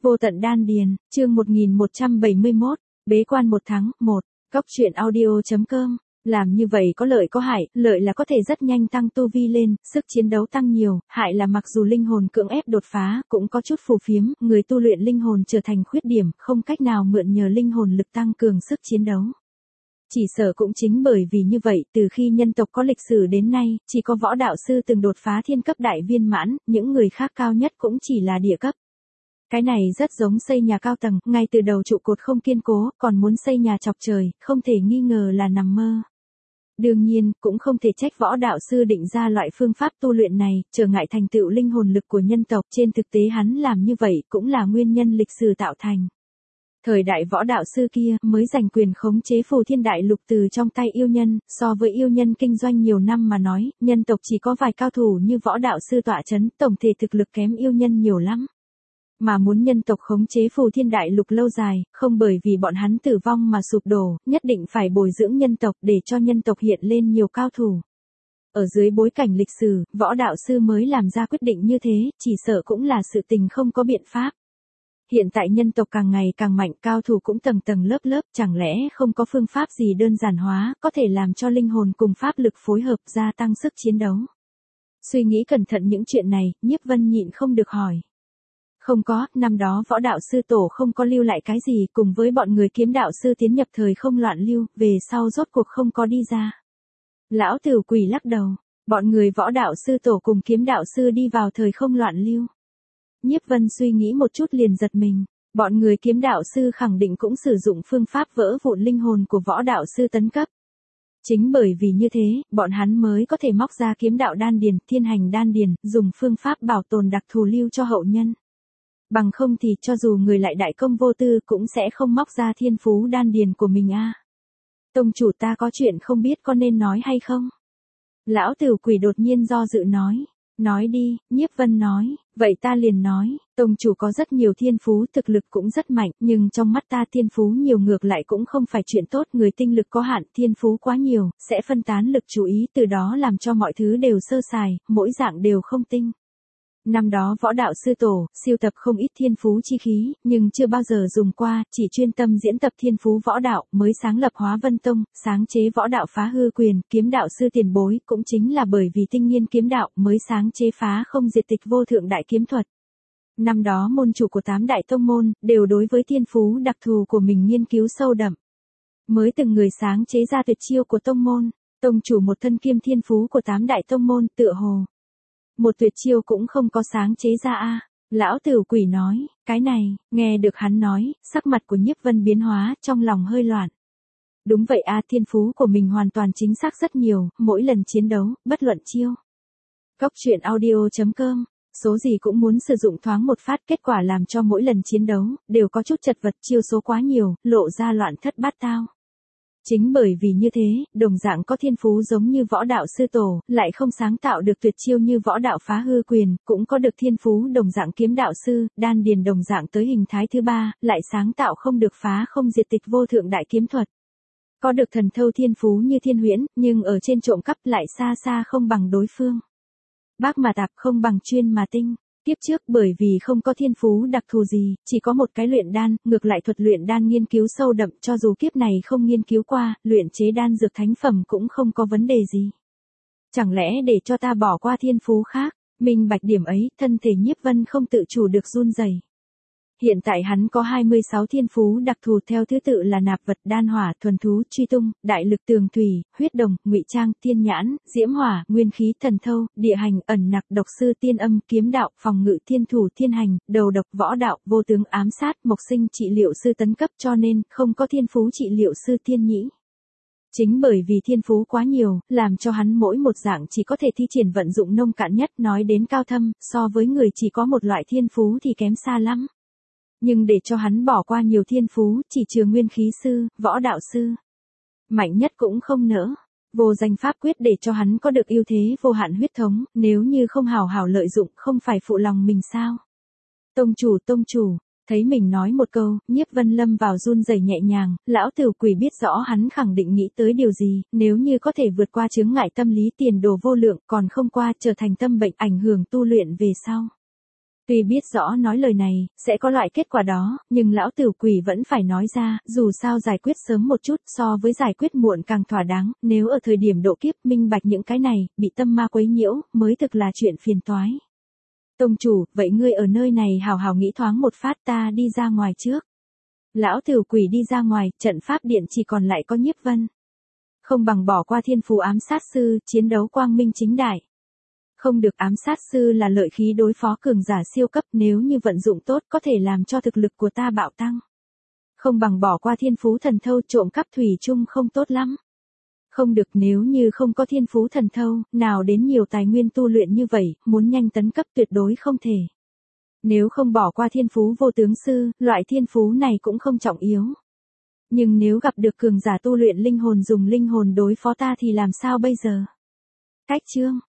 Vô tận đan điền, chương 1171, bế quan 1 tháng, 1, Cóc truyện audio.com. Làm như vậy có lợi có hại, lợi là có thể rất nhanh tăng tu vi lên, sức chiến đấu tăng nhiều, hại là mặc dù linh hồn cưỡng ép đột phá, cũng có chút phù phiếm, người tu luyện linh hồn trở thành khuyết điểm, không cách nào mượn nhờ linh hồn lực tăng cường sức chiến đấu. Chỉ sợ cũng chính bởi vì như vậy, từ khi nhân tộc có lịch sử đến nay, chỉ có võ đạo sư từng đột phá thiên cấp đại viên mãn, những người khác cao nhất cũng chỉ là địa cấp. Cái này rất giống xây nhà cao tầng, ngay từ đầu trụ cột không kiên cố, còn muốn xây nhà chọc trời, không thể nghi ngờ là nằm mơ. Đương nhiên, cũng không thể trách võ đạo sư định ra loại phương pháp tu luyện này, trở ngại thành tựu linh hồn lực của nhân tộc, trên thực tế hắn làm như vậy cũng là nguyên nhân lịch sử tạo thành. Thời đại võ đạo sư kia mới giành quyền khống chế phù thiên đại lục từ trong tay yêu nhân, so với yêu nhân kinh doanh nhiều năm mà nói, nhân tộc chỉ có vài cao thủ như võ đạo sư tọa chấn, tổng thể thực lực kém yêu nhân nhiều lắm. Mà muốn nhân tộc khống chế phù thiên đại lục lâu dài, không bởi vì bọn hắn tử vong mà sụp đổ, nhất định phải bồi dưỡng nhân tộc để cho nhân tộc hiện lên nhiều cao thủ. Ở dưới bối cảnh lịch sử, võ đạo sư mới làm ra quyết định như thế, chỉ sợ cũng là sự tình không có biện pháp. Hiện tại nhân tộc càng ngày càng mạnh, cao thủ cũng tầng tầng lớp lớp, chẳng lẽ không có phương pháp gì đơn giản hóa, có thể làm cho linh hồn cùng pháp lực phối hợp gia tăng sức chiến đấu. Suy nghĩ cẩn thận những chuyện này, Nhiếp Vân nhịn không được hỏi. Không có, năm đó võ đạo sư tổ không có lưu lại cái gì, cùng với bọn người kiếm đạo sư tiến nhập thời không loạn lưu, về sau rốt cuộc không có đi ra. Lão Tử Quỷ lắc đầu, bọn người võ đạo sư tổ cùng kiếm đạo sư đi vào thời không loạn lưu. Nhiếp Vân suy nghĩ một chút liền giật mình, bọn người kiếm đạo sư khẳng định cũng sử dụng phương pháp vỡ vụn linh hồn của võ đạo sư tấn cấp. Chính bởi vì như thế, bọn hắn mới có thể móc ra kiếm đạo đan điền, thiên hành đan điền, dùng phương pháp bảo tồn đặc thù lưu cho hậu nhân. Bằng không thì cho dù người lại đại công vô tư cũng sẽ không móc ra thiên phú đan điền của mình a. Tông chủ, ta có chuyện không biết có nên nói hay không? Lão Tử Quỷ đột nhiên do dự nói. Nói đi, Nhiếp Vân nói, vậy ta liền nói, tông chủ có rất nhiều thiên phú, thực lực cũng rất mạnh, nhưng trong mắt ta thiên phú nhiều ngược lại cũng không phải chuyện tốt, người tinh lực có hạn, thiên phú quá nhiều, sẽ phân tán lực chú ý, từ đó làm cho mọi thứ đều sơ sài, mỗi dạng đều không tinh. Năm đó võ đạo sư tổ, siêu tập không ít thiên phú chi khí, nhưng chưa bao giờ dùng qua, chỉ chuyên tâm diễn tập thiên phú võ đạo, mới sáng lập Hóa Vân Tông, sáng chế võ đạo Phá Hư Quyền, kiếm đạo sư tiền bối, cũng chính là bởi vì tinh nghiên kiếm đạo, mới sáng chế Phá Không Diệt Tịch Vô Thượng Đại Kiếm Thuật. Năm đó môn chủ của 8 đại tông môn, đều đối với thiên phú đặc thù của mình nghiên cứu sâu đậm. Mới từng người sáng chế ra tuyệt chiêu của tông môn, tông chủ một thân kiêm thiên phú của 8 đại tông môn, tựa hồ một tuyệt chiêu cũng không có sáng chế ra a. Lão Tử Quỷ nói, cái này, nghe được hắn nói, sắc mặt của Nhiếp Vân biến hóa, trong lòng hơi loạn. Đúng vậy a, thiên phú của mình hoàn toàn chính xác rất nhiều, mỗi lần chiến đấu, bất luận chiêu. Cóc truyện audio.com, số gì cũng muốn sử dụng thoáng một phát, kết quả làm cho mỗi lần chiến đấu, đều có chút chật vật, chiêu số quá nhiều, lộ ra loạn thất bát tao. Chính bởi vì như thế, đồng dạng có thiên phú giống như võ đạo sư tổ, lại không sáng tạo được tuyệt chiêu như võ đạo Phá Hư Quyền, cũng có được thiên phú đồng dạng kiếm đạo sư, đan điền đồng dạng tới hình thái thứ ba, lại sáng tạo không được Phá Không Diệt Tịch Vô Thượng Đại Kiếm Thuật. Có được thần thâu thiên phú như Thiên Huyễn, nhưng ở trên trộm cắp lại xa xa không bằng đối phương. Bác mà tạp không bằng chuyên mà tinh. Tiếp trước bởi vì không có thiên phú đặc thù gì, chỉ có một cái luyện đan, ngược lại thuật luyện đan nghiên cứu sâu đậm, cho dù kiếp này không nghiên cứu qua, luyện chế đan dược thánh phẩm cũng không có vấn đề gì. Chẳng lẽ để cho ta bỏ qua thiên phú khác, minh bạch điểm ấy, thân thể Nhiếp Vân không tự chủ được run rẩy. Hiện tại hắn có 26 thiên phú đặc thù theo thứ tự là nạp vật, đan hỏa, thuần thú, truy tung, đại lực, tường thủy, huyết đồng, ngụy trang, tiên nhãn, diễm hỏa, nguyên khí, thần thâu, địa hành, ẩn nặc, độc sư, tiên âm, kiếm đạo, phòng ngự, thiên thủ, thiên hành, đầu độc, võ đạo, vô tướng, ám sát, mộc sinh, trị liệu sư tấn cấp, cho nên không có thiên phú trị liệu sư thiên nhĩ. Chính bởi vì thiên phú quá nhiều, làm cho hắn mỗi một dạng chỉ có thể thi triển vận dụng nông cạn nhất, nói đến cao thâm, so với người chỉ có một loại thiên phú thì kém xa lắm. Nhưng để cho hắn bỏ qua nhiều thiên phú, chỉ trừ nguyên khí sư, võ đạo sư. Mạnh nhất cũng không nỡ. Vô danh pháp quyết để cho hắn có được ưu thế vô hạn huyết thống, nếu như không hào hảo lợi dụng, không phải phụ lòng mình sao? Tông chủ, thấy mình nói một câu, Nhiếp Vân lâm vào run rẩy nhẹ nhàng, Lão Tử Quỷ biết rõ hắn khẳng định nghĩ tới điều gì, nếu như có thể vượt qua chướng ngại tâm lý tiền đồ vô lượng, còn không qua trở thành tâm bệnh ảnh hưởng tu luyện về sau. Tuy biết rõ nói lời này, sẽ có loại kết quả đó, nhưng lão tử quỷ vẫn phải nói ra, dù sao giải quyết sớm một chút so với giải quyết muộn càng thỏa đáng, nếu ở thời điểm độ kiếp minh bạch những cái này, bị tâm ma quấy nhiễu, mới thực là chuyện phiền toái. Tông chủ, vậy ngươi ở nơi này hào hào nghĩ thoáng một phát, ta đi ra ngoài trước. Lão tử quỷ đi ra ngoài, trận pháp điện chỉ còn lại có Nhiếp Vân. Không bằng bỏ qua thiên phù ám sát sư, chiến đấu quang minh chính đại. Không được, ám sát sư là lợi khí đối phó cường giả siêu cấp, nếu như vận dụng tốt có thể làm cho thực lực của ta bạo tăng. Không bằng bỏ qua thiên phú thần thâu, trộm cắp thủy chung không tốt lắm. Không được, nếu như không có thiên phú thần thâu, nào đến nhiều tài nguyên tu luyện như vậy, muốn nhanh tấn cấp tuyệt đối không thể. Nếu không bỏ qua thiên phú vô tướng sư, loại thiên phú này cũng không trọng yếu. Nhưng nếu gặp được cường giả tu luyện linh hồn dùng linh hồn đối phó ta thì làm sao bây giờ? Cách chương